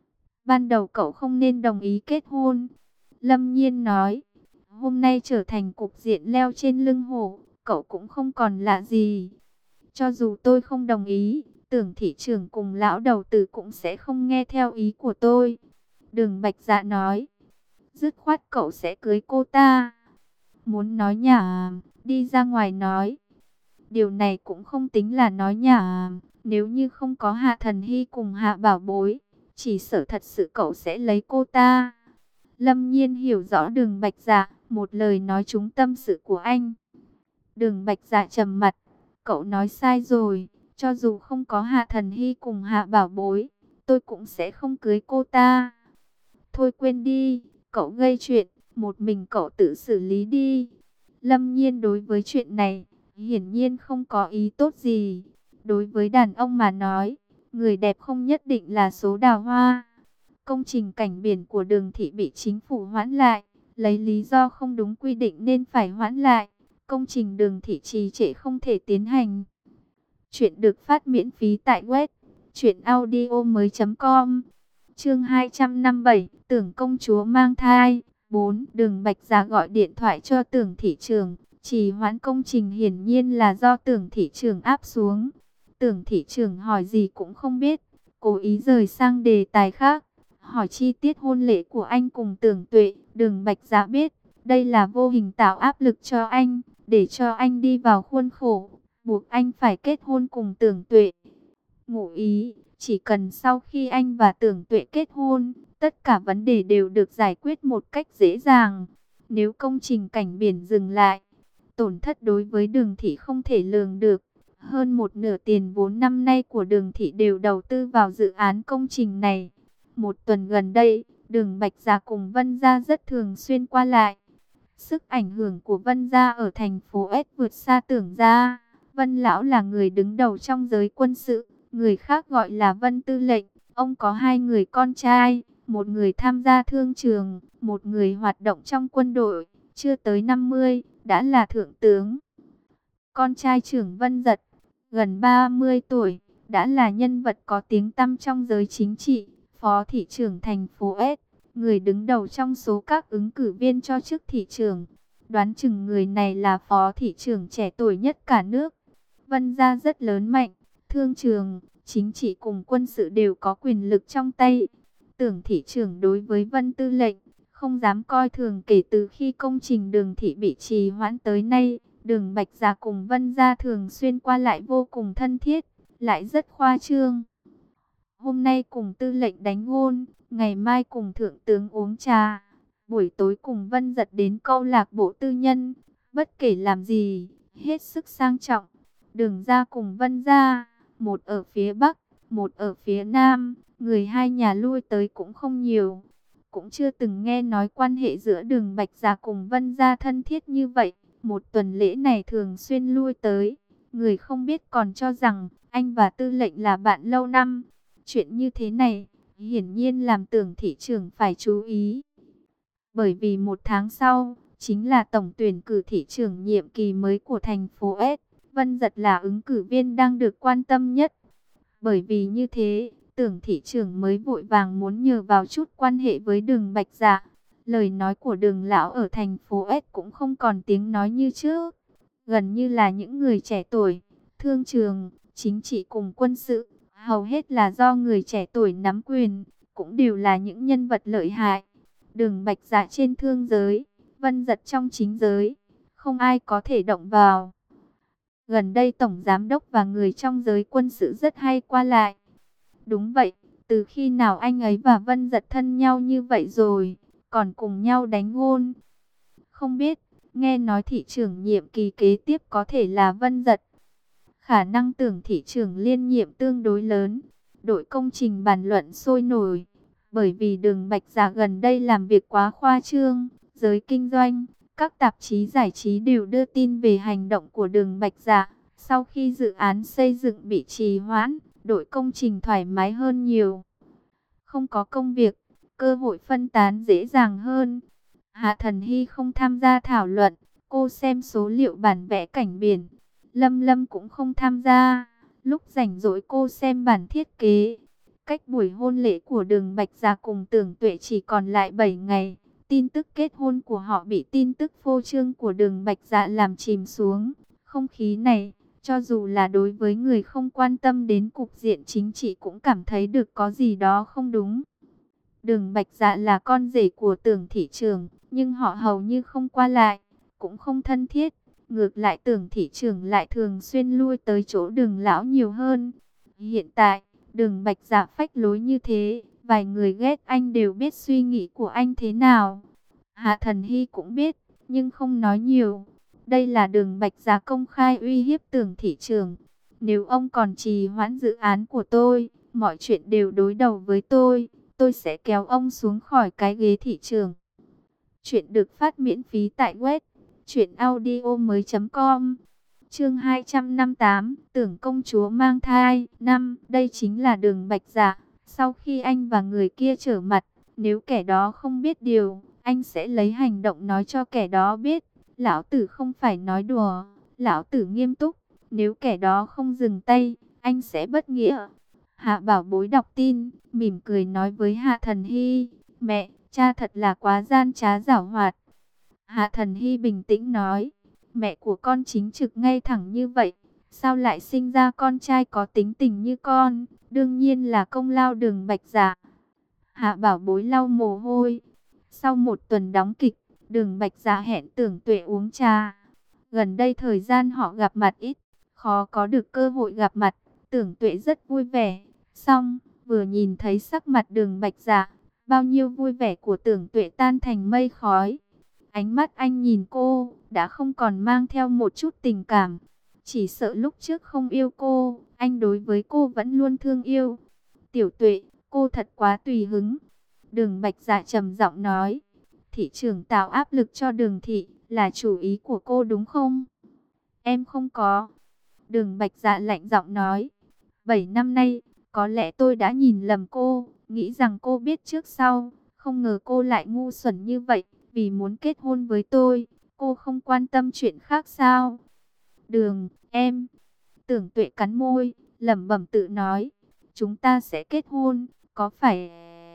Speaker 1: Ban đầu cậu không nên đồng ý kết hôn. Lâm Nhiên nói, hôm nay trở thành cục diện leo trên lưng hổ, cậu cũng không còn lạ gì. Cho dù tôi không đồng ý, Tưởng thị trưởng cùng lão đầu tử cũng sẽ không nghe theo ý của tôi. Đường Bạch Dạ nói, dứt khoát cậu sẽ cưới cô ta. Muốn nói nhảm, đi ra ngoài nói. Điều này cũng không tính là nói nhảm, nếu như không có Hạ Thần Hy cùng Hạ Bảo Bối, chỉ sợ thật sự cậu sẽ lấy cô ta. Lâm Nhiên hiểu rõ Đường Bạch Dạ, một lời nói trúng tâm sự của anh. Đường Bạch Dạ trầm mặt, cậu nói sai rồi, cho dù không có Hạ Thần Hy cùng Hạ Bảo Bối, tôi cũng sẽ không cưới cô ta. Thôi quên đi, cậu gây chuyện, một mình cậu tự xử lý đi. Lâm Nhiên đối với chuyện này, hiển nhiên không có ý tốt gì. Đối với đàn ông mà nói, người đẹp không nhất định là số đào hoa. Công trình cảnh biển của Đường thị bị chính phủ hoãn lại, lấy lý do không đúng quy định nên phải hoãn lại. Công trình Đường thị trì trệ không thể tiến hành. Chuyện được phát miễn phí tại web truyệnaudiomoi.com. Chương 257, Tưởng công chúa mang thai. 4. Đường Bạch Dạ gọi điện thoại cho Tưởng thị trưởng, trì hoãn công trình hiển nhiên là do Tưởng thị trưởng áp xuống. Tưởng thị trưởng hỏi gì cũng không biết, cố ý rời sang đề tài khác, hỏi chi tiết hôn lễ của anh cùng Tưởng Tuệ. Đường Bạch Dạ biết, đây là vô hình tạo áp lực cho anh, để cho anh đi vào khuôn khổ, buộc anh phải kết hôn cùng Tưởng Tuệ. Ngụ ý, chỉ cần sau khi anh và Tưởng Tuệ kết hôn, tất cả vấn đề đều được giải quyết một cách dễ dàng. Nếu công trình cảnh biển dừng lại, tổn thất đối với Đường thị không thể lường được. Hơn một nửa tiền vốn năm nay của Đường thị đều đầu tư vào dự án công trình này. Một tuần gần đây, Đường Bạch Gia cùng Vân Gia rất thường xuyên qua lại. Sức ảnh hưởng của Vân Gia ở thành phố S vượt xa Tưởng Gia. Vân Lão là người đứng đầu trong giới quân sự, người khác gọi là Vân Tư lệnh. Ông có hai người con trai, một người tham gia thương trường, một người hoạt động trong quân đội, chưa tới 50, đã là thượng tướng. Con trai trưởng Vân Dật, gần 30 tuổi, đã là nhân vật có tiếng tăm trong giới chính trị, phó thị trưởng thành phố S, người đứng đầu trong số các ứng cử viên cho chức thị trưởng. Đoán chừng người này là phó thị trưởng trẻ tuổi nhất cả nước. Vân gia rất lớn mạnh, thương trường, chính trị cùng quân sự đều có quyền lực trong tay. Tưởng thị trưởng đối với Vân Tư lệnh, không dám coi thường. Kể từ khi công trình đường thị bị trì hoãn tới nay, Đường Bạch Gia cùng Vân gia thường xuyên qua lại vô cùng thân thiết, lại rất khoa trương. Hôm nay cùng tư lệnh đánh gôn, ngày mai cùng thượng tướng uống trà, buổi tối cùng Vân Dật đến câu lạc bộ tư nhân, bất kể làm gì, hết sức sang trọng. Đường gia cùng Vân gia, một ở phía Bắc, một ở phía Nam, người hai nhà lui tới cũng không nhiều. Cũng chưa từng nghe nói quan hệ giữa Đường Bạch Gia cùng Vân gia thân thiết như vậy. Một tuần lễ này thường xuyên lui tới, người không biết còn cho rằng anh và tư lệnh là bạn lâu năm. Chuyện như thế này, hiển nhiên làm Tưởng thị trưởng phải chú ý. Bởi vì một tháng sau, chính là tổng tuyển cử thị trưởng nhiệm kỳ mới của thành phố S. Vân Dật là ứng cử viên đang được quan tâm nhất. Bởi vì như thế, Tưởng thị trưởng mới vội vàng muốn nhờ vào chút quan hệ với Đường Bạch Dạ. Lời nói của Đường lão ở thành phố S cũng không còn tiếng nói như trước. Gần như là những người trẻ tuổi, thương trường, chính trị cùng quân sự, hầu hết là do người trẻ tuổi nắm quyền, cũng đều là những nhân vật lợi hại. Đường Bạch Dạ trên thương giới, Vân Dật trong chính giới, không ai có thể động vào. Gần đây Tổng Giám đốc và người trong giới quân sự rất hay qua lại. Đúng vậy, từ khi nào anh ấy và Vân Dật thân nhau như vậy rồi, còn cùng nhau đánh gôn? Không biết, nghe nói thị trưởng nhiệm kỳ kế tiếp có thể là Vân Dật. Khả năng Tưởng thị trưởng liên nhiệm tương đối lớn. Đội công trình bàn luận sôi nổi. Bởi vì Đường Bạch Dạ gần đây làm việc quá khoa trương. Giới kinh doanh, các tạp chí giải trí đều đưa tin về hành động của Đường Bạch Dạ. Sau khi dự án xây dựng bị trì hoãn, đội công trình thoải mái hơn nhiều. Không có công việc, cơ hội phân tán dễ dàng hơn. Hạ Thần Hy không tham gia thảo luận, cô xem số liệu bản vẽ cảnh biển. Lâm Lâm cũng không tham gia, lúc rảnh rỗi cô xem bản thiết kế. Cách buổi hôn lễ của Đường Bạch Gia cùng Tưởng Tuệ chỉ còn lại 7 ngày. Tin tức kết hôn của họ bị tin tức phô trương của Đường Bạch Dạ làm chìm xuống. Không khí này, cho dù là đối với người không quan tâm đến cục diện chính trị cũng cảm thấy được có gì đó không đúng. Đường Bạch Dạ là con rể của Tưởng thị trưởng, nhưng họ hầu như không qua lại, cũng không thân thiết. Ngược lại Tưởng thị trưởng lại thường xuyên lui tới chỗ Đường lão nhiều hơn. Hiện tại, Đường Bạch Dạ phách lối như thế, vài người ghét anh đều biết suy nghĩ của anh thế nào. Hạ Thần Hy cũng biết, nhưng không nói nhiều. Đây là Đường Bạch Dạ công khai uy hiếp Tưởng thị trưởng. Nếu ông còn trì hoãn dự án của tôi, mọi chuyện đều đối đầu với tôi sẽ kéo ông xuống khỏi cái ghế thị trưởng. Chuyện được phát miễn phí tại web truyệnaudiomoi.com. Chương 258, Tưởng công chúa mang thai. Đây chính là Đường Bạch Dạ. Sau khi anh và người kia trở mặt, nếu kẻ đó không biết điều, anh sẽ lấy hành động nói cho kẻ đó biết. Lão tử không phải nói đùa, lão tử nghiêm túc. Nếu kẻ đó không dừng tay, anh sẽ bất nghĩa. Hạ Bảo Bối đọc tin, mỉm cười nói với Hạ Thần Hy, mẹ, cha thật là quá gian trá giảo hoạt. Hạ Thần Hy bình tĩnh nói, mẹ của con chính trực ngay thẳng như vậy, sao lại sinh ra con trai có tính tình như con, đương nhiên là công lao Đường Bạch Dạ. Hạ Bảo Bối lau mồ hôi. Sau một tuần đóng kịch, Đường Bạch Dạ hẹn Tưởng Tuệ uống trà. Gần đây thời gian họ gặp mặt ít, khó có được cơ hội gặp mặt. Tưởng Tuệ rất vui vẻ. Xong, vừa nhìn thấy sắc mặt Đường Bạch Dạ, bao nhiêu vui vẻ của Tưởng Tuệ tan thành mây khói. Ánh mắt anh nhìn cô, đã không còn mang theo một chút tình cảm. Chỉ sợ lúc trước không yêu cô, anh đối với cô vẫn luôn thương yêu. Tiểu Tuệ, cô thật quá tùy hứng. Đường Bạch Dạ trầm giọng nói, thị trưởng tạo áp lực cho Đường thị, là chủ ý của cô đúng không? Em không có. Đường Bạch Dạ lạnh giọng nói, 7 năm nay, có lẽ tôi đã nhìn lầm cô, nghĩ rằng cô biết trước sau, không ngờ cô lại ngu xuẩn như vậy, vì muốn kết hôn với tôi, cô không quan tâm chuyện khác sao? Đường, em, Tưởng Tuệ cắn môi, lẩm bẩm tự nói, chúng ta sẽ kết hôn, có phải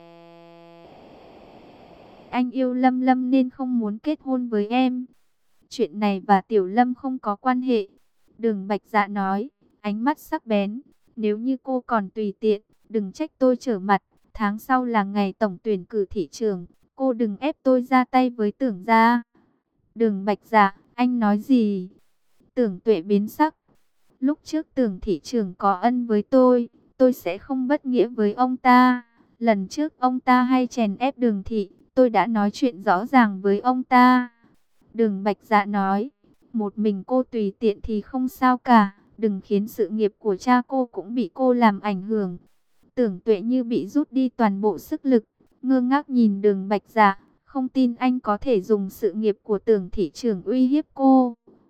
Speaker 1: anh yêu Lâm Lâm nên không muốn kết hôn với em? Chuyện này và Tiểu Lâm không có quan hệ. Đường Bạch Dạ nói, ánh mắt sắc bén. Nếu như cô còn tùy tiện, đừng trách tôi trở mặt. Tháng sau là ngày tổng tuyển cử thị trường. Cô đừng ép tôi ra tay với Tưởng gia. Đường Bạch Dạ, anh nói gì? Tưởng Tuệ biến sắc. Lúc trước Tưởng thị trường có ân với tôi sẽ không bất nghĩa với ông ta. Lần trước ông ta hay chèn ép Đường thị, tôi đã nói chuyện rõ ràng với ông ta. Đường Bạch Dạ nói, một mình cô tùy tiện thì không sao cả, đừng khiến sự nghiệp của cha cô cũng bị cô làm ảnh hưởng. Tưởng Tuệ như bị rút đi toàn bộ sức lực, ngơ ngác nhìn Đường Bạch Dạ, không tin anh có thể dùng sự nghiệp của Tưởng thị trường uy hiếp cô.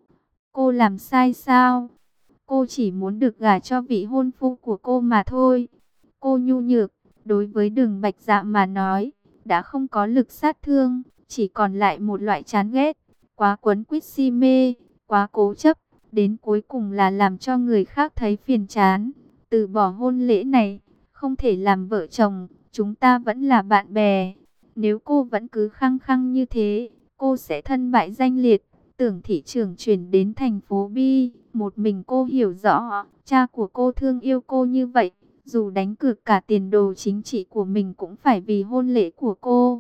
Speaker 1: Cô làm sai sao? Cô chỉ muốn được gả cho vị hôn phu của cô mà thôi. Cô nhu nhược, đối với Đường Bạch Dạ mà nói, đã không có lực sát thương, chỉ còn lại một loại chán ghét, quá quấn quýt si mê, quá cố chấp, đến cuối cùng là làm cho người khác thấy phiền chán. Từ bỏ hôn lễ này, không thể làm vợ chồng, chúng ta vẫn là bạn bè. Nếu cô vẫn cứ khăng khăng như thế, cô sẽ thân bại danh liệt. Tưởng thị trưởng chuyển đến thành phố Bi, một mình cô hiểu rõ, cha của cô thương yêu cô như vậy, dù đánh cược cả tiền đồ chính trị của mình cũng phải vì hôn lễ của cô.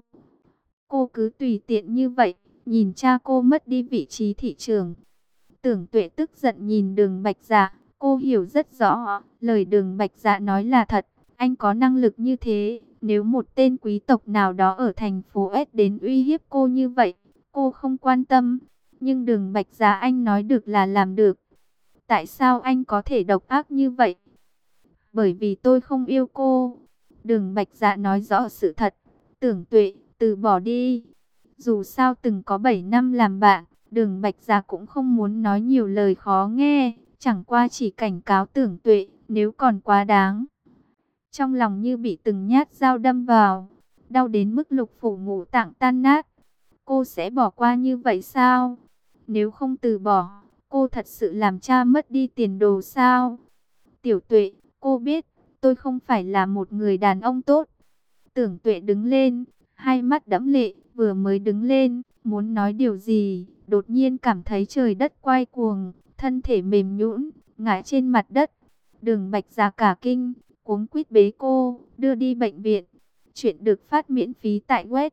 Speaker 1: Cô cứ tùy tiện như vậy, nhìn cha cô mất đi vị trí thị trưởng. Tưởng Tuệ tức giận nhìn Đường Bạch Dạ, cô hiểu rất rõ, lời Đường Bạch Dạ nói là thật, anh có năng lực như thế, nếu một tên quý tộc nào đó ở thành phố S đến uy hiếp cô như vậy, cô không quan tâm, nhưng Đường Bạch Dạ anh nói được là làm được. Tại sao anh có thể độc ác như vậy? Bởi vì tôi không yêu cô. Đường Bạch Dạ nói rõ sự thật. Tưởng Tuệ, từ bỏ đi. Dù sao từng có 7 năm làm bạn, Đường Bạch Dạ cũng không muốn nói nhiều lời khó nghe. Chẳng qua chỉ cảnh cáo Tưởng Tuệ, nếu còn quá đáng. Trong lòng như bị từng nhát dao đâm vào, đau đến mức lục phủ ngũ tạng tan nát. Cô sẽ bỏ qua như vậy sao? Nếu không từ bỏ, cô thật sự làm cha mất đi tiền đồ sao? Tiểu Tuệ, cô biết, tôi không phải là một người đàn ông tốt. Tưởng Tuệ đứng lên, hai mắt đẫm lệ, vừa mới đứng lên, muốn nói điều gì, đột nhiên cảm thấy trời đất quay cuồng, thân thể mềm nhũn, ngã trên mặt đất. Đường Bạch Dạ cả kinh, cuống quýt bế cô, đưa đi bệnh viện. Chuyện được phát miễn phí tại web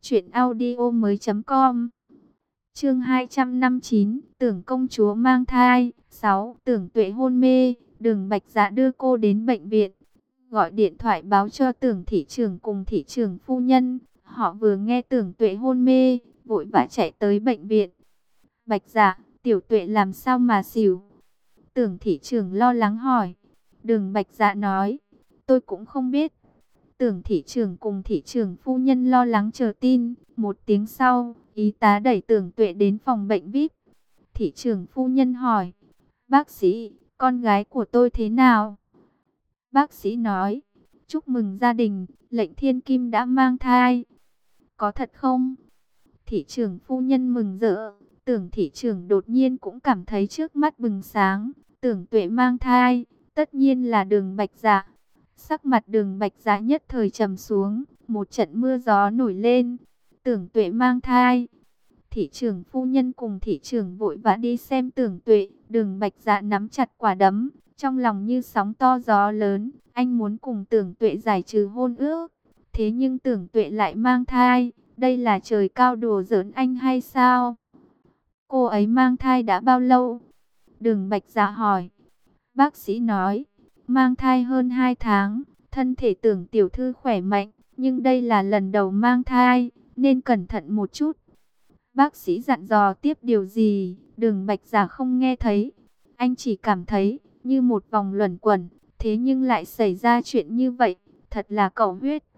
Speaker 1: truyệnaudiomoi.com. Chương 259, Tưởng công chúa mang thai. 6. Tưởng Tuệ hôn mê, Đường Bạch Dạ đưa cô đến bệnh viện, gọi điện thoại báo cho Tưởng thị trưởng cùng thị trưởng phu nhân. Họ vừa nghe Tưởng Tuệ hôn mê, vội vã chạy tới bệnh viện. Bạch Dạ, Tiểu Tuệ làm sao mà xỉu? Tưởng thị trưởng lo lắng hỏi. Đường Bạch Dạ nói, tôi cũng không biết. Tưởng thị trưởng cùng thị trưởng phu nhân lo lắng chờ tin. Một tiếng sau, y tá đẩy Tưởng Tuệ đến phòng bệnh VIP. Thị trưởng phu nhân hỏi, bác sĩ, con gái của tôi thế nào? Bác sĩ nói, chúc mừng gia đình, lệnh thiên kim đã mang thai. Có thật không? Thị trưởng phu nhân mừng rỡ. Tưởng thị trưởng đột nhiên cũng cảm thấy trước mắt bừng sáng. Tưởng Tuệ mang thai, tất nhiên là Đường Bạch Dạ. Sắc mặt Đường Bạch Dạ nhất thời trầm xuống, một trận mưa gió nổi lên. Tưởng Tuệ mang thai. Thị trưởng phu nhân cùng thị trưởng vội vã đi xem Tưởng Tuệ. Đường Bạch Dạ nắm chặt quả đấm, trong lòng như sóng to gió lớn. Anh muốn cùng Tưởng Tuệ giải trừ hôn ước, thế nhưng Tưởng Tuệ lại mang thai. Đây là trời cao đùa giỡn anh hay sao? Cô ấy mang thai đã bao lâu? Đường Bạch Dạ hỏi. Bác sĩ nói, mang thai hơn 2 tháng, thân thể Tưởng tiểu thư khỏe mạnh, nhưng đây là lần đầu mang thai, nên cẩn thận một chút. Bác sĩ dặn dò tiếp điều gì, Đường Bạch Dạ không nghe thấy. Anh chỉ cảm thấy như một vòng luẩn quẩn, thế nhưng lại xảy ra chuyện như vậy, thật là cầu huyết.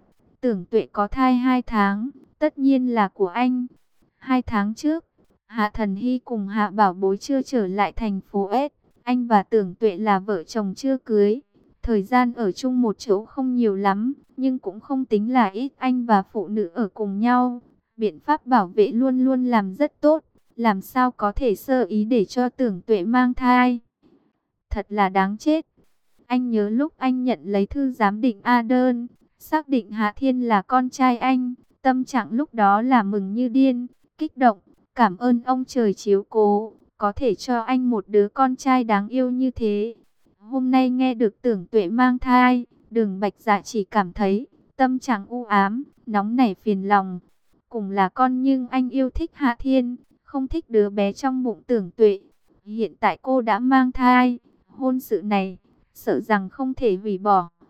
Speaker 1: Tưởng Tuệ có thai 2 tháng, tất nhiên là của anh. 2 tháng trước, Hạ Thần Hy cùng Hạ Bảo Bối chưa trở lại thành phố S. Anh và Tưởng Tuệ là vợ chồng chưa cưới. Thời gian ở chung một chỗ không nhiều lắm, nhưng cũng không tính là ít. Anh và phụ nữ ở cùng nhau, biện pháp bảo vệ luôn luôn làm rất tốt. Làm sao có thể sơ ý để cho Tưởng Tuệ mang thai? Thật là đáng chết. Anh nhớ lúc anh nhận lấy thư giám định A đơn, xác định Hạ Thiên là con trai anh, tâm trạng lúc đó là mừng như điên, kích động, cảm ơn ông trời chiếu cố, có thể cho anh một đứa con trai đáng yêu như thế. Hôm nay nghe được Tưởng Tuệ mang thai, Đường Bạch Dạ chỉ cảm thấy tâm trạng u ám, nóng nảy phiền lòng. Cùng là con nhưng anh yêu thích Hạ Thiên, không thích đứa bé trong bụng Tưởng Tuệ. Hiện tại cô đã mang thai, hôn sự này sợ rằng không thể hủy bỏ.